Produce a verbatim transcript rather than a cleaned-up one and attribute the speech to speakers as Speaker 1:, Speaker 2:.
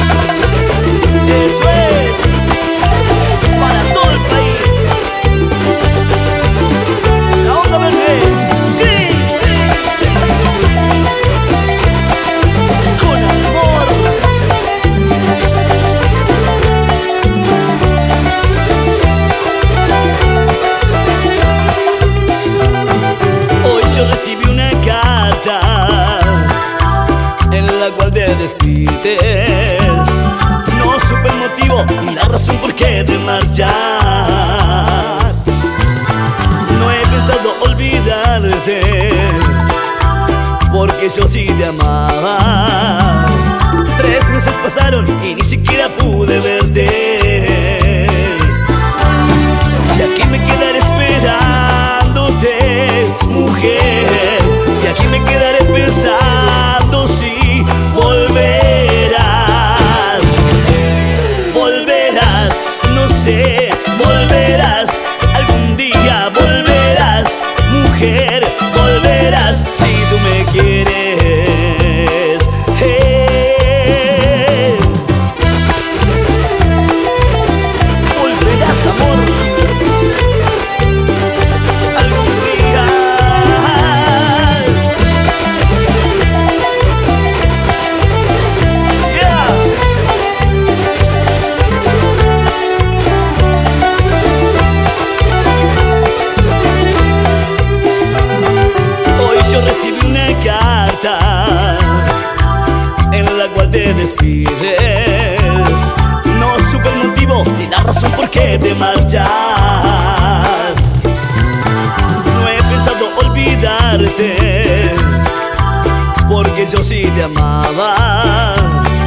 Speaker 1: Eso es, para todo el país. La onda verde, con amor. Hoy yo recibí una carta en la cual te despides. No supe el motivo ni la razón por qué te marchas. No he pensado olvidarte, porque yo sí te amaba. Tres meses pasaron y ni siquiera pude verte. Y aquí me quedaré esperándote, mujer. Y aquí me quedaré pensando si volverás. Volverás, no sé, volverás. Algún día volverás, mujer, volverás si tú me quieres. Hey. Volverás, amor. Algún día. Yeah. Hoy yo recibí una carta en la cual te despides. No supe el motivo ni la razón por qué te marchas. No he pensado olvidarte, porque yo sí te amaba.